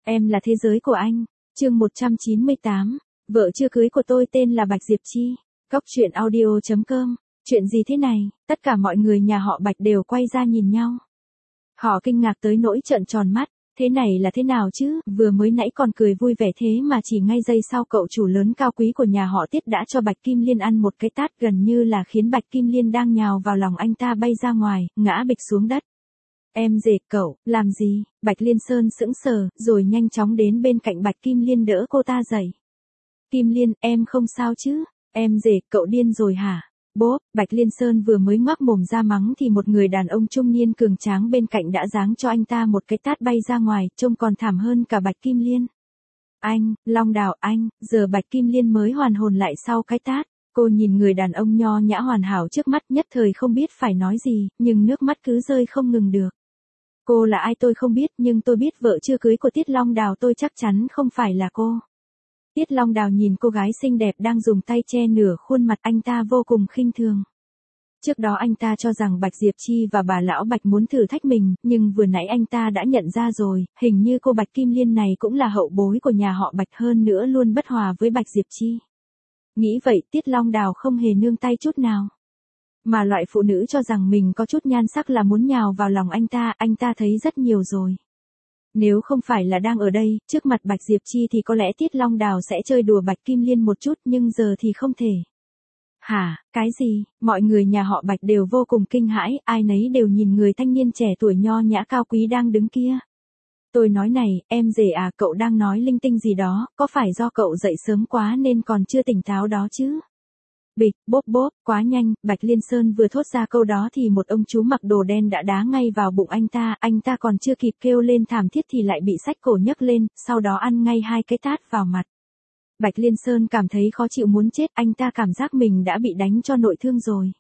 Em là thế giới của anh. Chương 198. Vợ chưa cưới của tôi tên là Bạch Diệp Chi. Cóc truyện audio.com. Chuyện gì thế này? Tất cả mọi người nhà họ Bạch đều quay ra nhìn nhau. Họ kinh ngạc tới nỗi trợn tròn mắt. Thế này là thế nào chứ? Vừa mới nãy còn cười vui vẻ thế mà chỉ ngay giây sau cậu chủ lớn cao quý của nhà họ Tiết đã cho Bạch Kim Liên ăn một cái tát gần như là khiến Bạch Kim Liên đang nhào vào lòng anh ta bay ra ngoài, ngã bịch xuống đất. Em rể cậu, làm gì? Bạch Liên Sơn sững sờ, rồi nhanh chóng đến bên cạnh Bạch Kim Liên đỡ cô ta dậy. Kim Liên, em không sao chứ? Em rể, cậu điên rồi hả? Bốp, Bạch Liên Sơn vừa mới ngoác mồm ra mắng thì một người đàn ông trung niên cường tráng bên cạnh đã giáng cho anh ta một cái tát bay ra ngoài, trông còn thảm hơn cả Bạch Kim Liên. Anh, Long Đào, anh, giờ Bạch Kim Liên mới hoàn hồn lại sau cái tát. Cô nhìn người đàn ông nho nhã hoàn hảo trước mắt nhất thời không biết phải nói gì, nhưng nước mắt cứ rơi không ngừng được. Cô là ai tôi không biết nhưng tôi biết vợ chưa cưới của Tiết Long Đào tôi chắc chắn không phải là cô. Tiết Long Đào nhìn cô gái xinh đẹp đang dùng tay che nửa khuôn mặt anh ta vô cùng khinh thường. Trước đó anh ta cho rằng Bạch Diệp Chi và bà lão Bạch muốn thử thách mình, nhưng vừa nãy anh ta đã nhận ra rồi, hình như cô Bạch Kim Liên này cũng là hậu bối của nhà họ Bạch hơn nữa luôn bất hòa với Bạch Diệp Chi. Nghĩ vậy Tiết Long Đào không hề nương tay chút nào. Mà loại phụ nữ cho rằng mình có chút nhan sắc là muốn nhào vào lòng anh ta thấy rất nhiều rồi. Nếu không phải là đang ở đây, trước mặt Bạch Diệp Chi thì có lẽ Tiết Long Đào sẽ chơi đùa Bạch Kim Liên một chút nhưng giờ thì không thể. Hả, cái gì? Mọi người nhà họ Bạch đều vô cùng kinh hãi, ai nấy đều nhìn người thanh niên trẻ tuổi nho nhã cao quý đang đứng kia. Tôi nói này, em rể à, cậu đang nói linh tinh gì đó, có phải do cậu dậy sớm quá nên còn chưa tỉnh táo đó chứ? Bịch, bốp bốp, quá nhanh, Bạch Liên Sơn vừa thốt ra câu đó thì một ông chú mặc đồ đen đã đá ngay vào bụng anh ta còn chưa kịp kêu lên thảm thiết thì lại bị xách cổ nhấc lên, sau đó ăn ngay 2 cái tát vào mặt. Bạch Liên Sơn cảm thấy khó chịu muốn chết, anh ta cảm giác mình đã bị đánh cho nội thương rồi.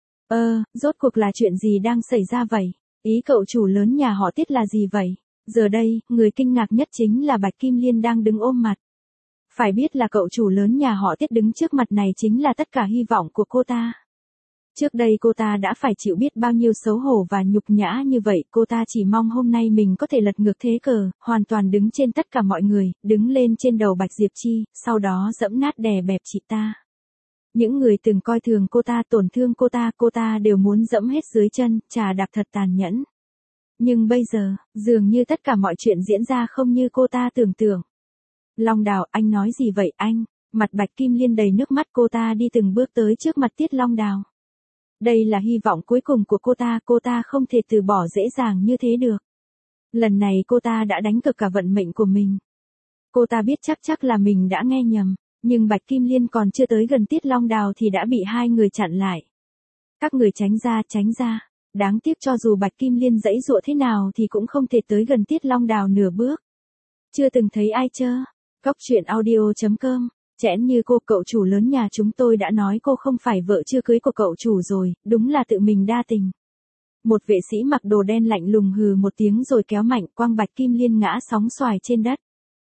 Rốt cuộc là chuyện gì đang xảy ra vậy? Ý cậu chủ lớn nhà họ Tiết là gì vậy? Giờ đây, người kinh ngạc nhất chính là Bạch Kim Liên đang đứng ôm mặt. Phải biết là cậu chủ lớn nhà họ Tiết đứng trước mặt này chính là tất cả hy vọng của cô ta. Trước đây cô ta đã phải chịu biết bao nhiêu xấu hổ và nhục nhã như vậy, cô ta chỉ mong hôm nay mình có thể lật ngược thế cờ, hoàn toàn đứng trên tất cả mọi người, đứng lên trên đầu Bạch Diệp Chi, sau đó dẫm nát đè bẹp chị ta. Những người từng coi thường cô ta, tổn thương cô ta đều muốn dẫm hết dưới chân, trà đạp thật tàn nhẫn. Nhưng bây giờ, dường như tất cả mọi chuyện diễn ra không như cô ta tưởng tượng. Long Đào, anh nói gì vậy anh? Mặt Bạch Kim Liên đầy nước mắt, cô ta đi từng bước tới trước mặt Tiết Long Đào. Đây là hy vọng cuối cùng của cô ta không thể từ bỏ dễ dàng như thế được. Lần này cô ta đã đánh cược cả vận mệnh của mình. Cô ta biết chắc là mình đã nghe nhầm, nhưng Bạch Kim Liên còn chưa tới gần Tiết Long Đào thì đã bị hai người chặn lại. Các người tránh ra. Đáng tiếc cho dù Bạch Kim Liên giãy giụa thế nào thì cũng không thể tới gần Tiết Long Đào nửa bước. Chưa từng thấy ai chưa? Cóc truyện audio.com. Chẽn như cô, cậu chủ lớn nhà chúng tôi đã nói cô không phải vợ chưa cưới của cậu chủ rồi, đúng là tự mình đa tình. Một vệ sĩ mặc đồ đen lạnh lùng hừ một tiếng rồi kéo mạnh quăng Bạch Kim Liên ngã sóng xoài trên đất.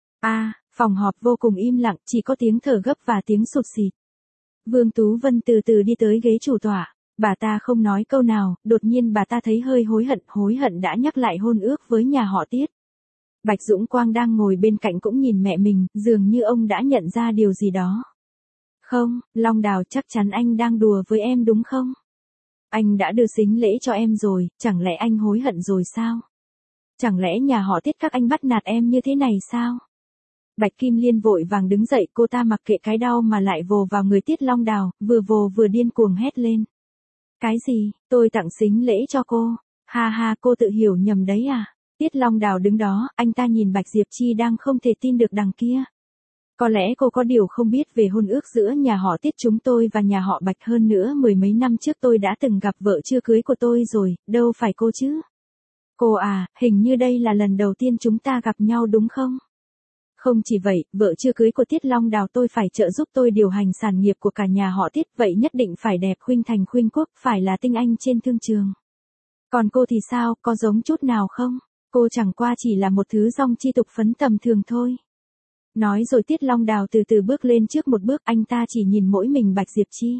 Phòng họp vô cùng im lặng, chỉ có tiếng thở gấp và tiếng sụt sịt. Vương Tú Vân từ từ đi tới ghế chủ tọa, bà ta không nói câu nào, đột nhiên bà ta thấy hơi hối hận đã nhắc lại hôn ước với nhà họ Tiết. Bạch Dũng Quang đang ngồi bên cạnh cũng nhìn mẹ mình, dường như ông đã nhận ra điều gì đó. Không, Long Đào, chắc chắn anh đang đùa với em đúng không? Anh đã đưa sính lễ cho em rồi, chẳng lẽ anh hối hận rồi sao? Chẳng lẽ nhà họ Tiết các anh bắt nạt em như thế này sao? Bạch Kim Liên vội vàng đứng dậy, cô ta mặc kệ cái đau mà lại vồ vào người Tiết Long Đào, vừa vồ vừa điên cuồng hét lên. Cái gì, tôi tặng sính lễ cho cô? Ha, cô tự hiểu nhầm đấy à? Tiết Long Đào đứng đó, anh ta nhìn Bạch Diệp Chi đang không thể tin được đằng kia. Có lẽ cô có điều không biết về hôn ước giữa nhà họ Tiết chúng tôi và nhà họ Bạch, hơn nữa 10 mấy năm trước tôi đã từng gặp vợ chưa cưới của tôi rồi, đâu phải cô chứ? Cô à, hình như đây là lần đầu tiên chúng ta gặp nhau đúng không? Không chỉ vậy, vợ chưa cưới của Tiết Long Đào tôi phải trợ giúp tôi điều hành sản nghiệp của cả nhà họ Tiết, vậy nhất định phải đẹp khuynh thành khuynh quốc, phải là tinh anh trên thương trường. Còn cô thì sao, có giống chút nào không? Cô chẳng qua chỉ là một thứ dong chi tục phấn tầm thường thôi. Nói rồi Tiết Long Đào từ từ bước lên trước một bước, anh ta chỉ nhìn mỗi mình Bạch Diệp Chi.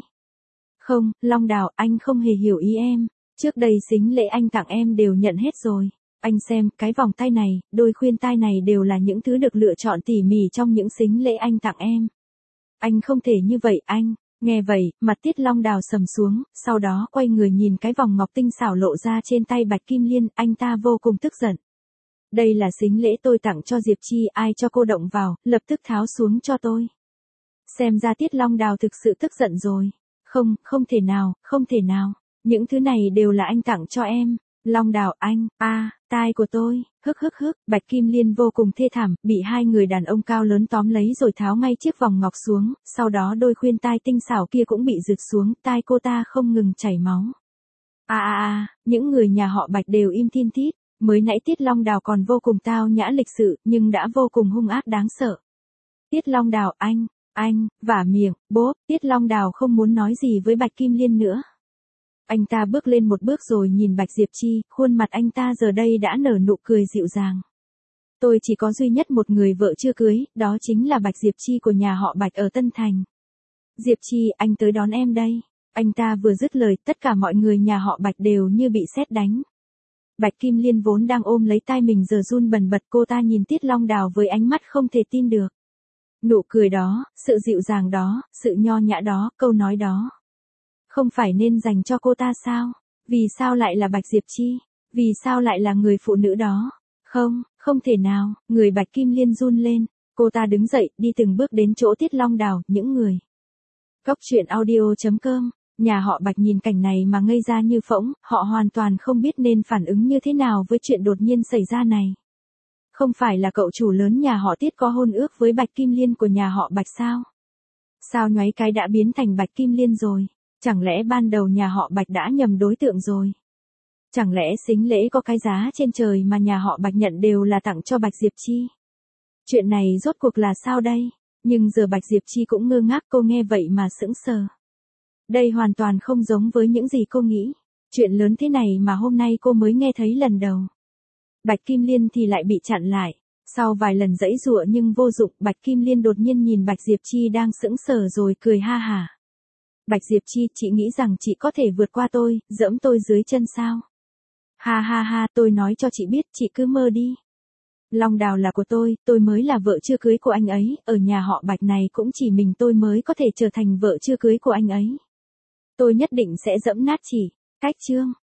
Không, Long Đào, anh không hề hiểu ý em. Trước đây sính lễ anh tặng em đều nhận hết rồi. Anh xem, cái vòng tay này, đôi khuyên tai này đều là những thứ được lựa chọn tỉ mỉ trong những sính lễ anh tặng em. Anh không thể như vậy anh. Nghe vậy, mặt Tiết Long Đào sầm xuống, sau đó quay người nhìn cái vòng ngọc tinh xảo lộ ra trên tay Bạch Kim Liên, anh ta vô cùng tức giận. Đây là sính lễ tôi tặng cho Diệp Chi, ai cho cô động vào, lập tức tháo xuống cho tôi. Xem ra Tiết Long Đào thực sự tức giận rồi. Không, không thể nào, không thể nào. Những thứ này đều là anh tặng cho em. Long Đào anh, tai của tôi, hức. Bạch Kim Liên vô cùng thê thảm, bị hai người đàn ông cao lớn tóm lấy rồi tháo ngay chiếc vòng ngọc xuống, sau đó đôi khuyên tai tinh xảo kia cũng bị giật xuống, tai cô ta không ngừng chảy máu. Những người nhà họ Bạch đều im thin thít, mới nãy Tiết Long Đào còn vô cùng tao nhã lịch sự, nhưng đã vô cùng hung ác đáng sợ. Tiết Long Đào anh, vả miệng, bốp, Tiết Long Đào không muốn nói gì với Bạch Kim Liên nữa. Anh ta bước lên một bước rồi nhìn Bạch Diệp Chi, khuôn mặt anh ta giờ đây đã nở nụ cười dịu dàng. Tôi chỉ có duy nhất một người vợ chưa cưới, đó chính là Bạch Diệp Chi của nhà họ Bạch ở Tân Thành. Diệp Chi, anh tới đón em đây. Anh ta vừa dứt lời, tất cả mọi người nhà họ Bạch đều như bị sét đánh. Bạch Kim Liên vốn đang ôm lấy tai mình giờ run bần bật, cô ta nhìn Tiết Long Đào với ánh mắt không thể tin được. Nụ cười đó, sự dịu dàng đó, sự nho nhã đó, câu nói đó. Không phải nên dành cho cô ta sao? Vì sao lại là Bạch Diệp Chi? Vì sao lại là người phụ nữ đó? Không thể nào, người Bạch Kim Liên run lên. Cô ta đứng dậy, đi từng bước đến chỗ Tiết Long Đào, những người. Cóc truyện audio.com, nhà họ Bạch nhìn cảnh này mà ngây ra như phỗng, họ hoàn toàn không biết nên phản ứng như thế nào với chuyện đột nhiên xảy ra này. Không phải là cậu chủ lớn nhà họ Tiết có hôn ước với Bạch Kim Liên của nhà họ Bạch sao? Sao nhoáy cái đã biến thành Bạch Kim Liên rồi? Chẳng lẽ ban đầu nhà họ Bạch đã nhầm đối tượng rồi? Chẳng lẽ sính lễ có cái giá trên trời mà nhà họ Bạch nhận đều là tặng cho Bạch Diệp Chi? Chuyện này rốt cuộc là sao đây? Nhưng giờ Bạch Diệp Chi cũng ngơ ngác, cô nghe vậy mà sững sờ. Đây hoàn toàn không giống với những gì cô nghĩ. Chuyện lớn thế này mà hôm nay cô mới nghe thấy lần đầu. Bạch Kim Liên thì lại bị chặn lại. Sau vài lần giãy giụa nhưng vô dụng, Bạch Kim Liên đột nhiên nhìn Bạch Diệp Chi đang sững sờ rồi cười ha hả. Bạch Diệp Chi, chị nghĩ rằng chị có thể vượt qua tôi, giẫm tôi dưới chân sao? Ha, tôi nói cho chị biết, chị cứ mơ đi. Long Đào là của tôi mới là vợ chưa cưới của anh ấy, ở nhà họ Bạch này cũng chỉ mình tôi mới có thể trở thành vợ chưa cưới của anh ấy. Tôi nhất định sẽ giẫm nát chỉ. Cách chương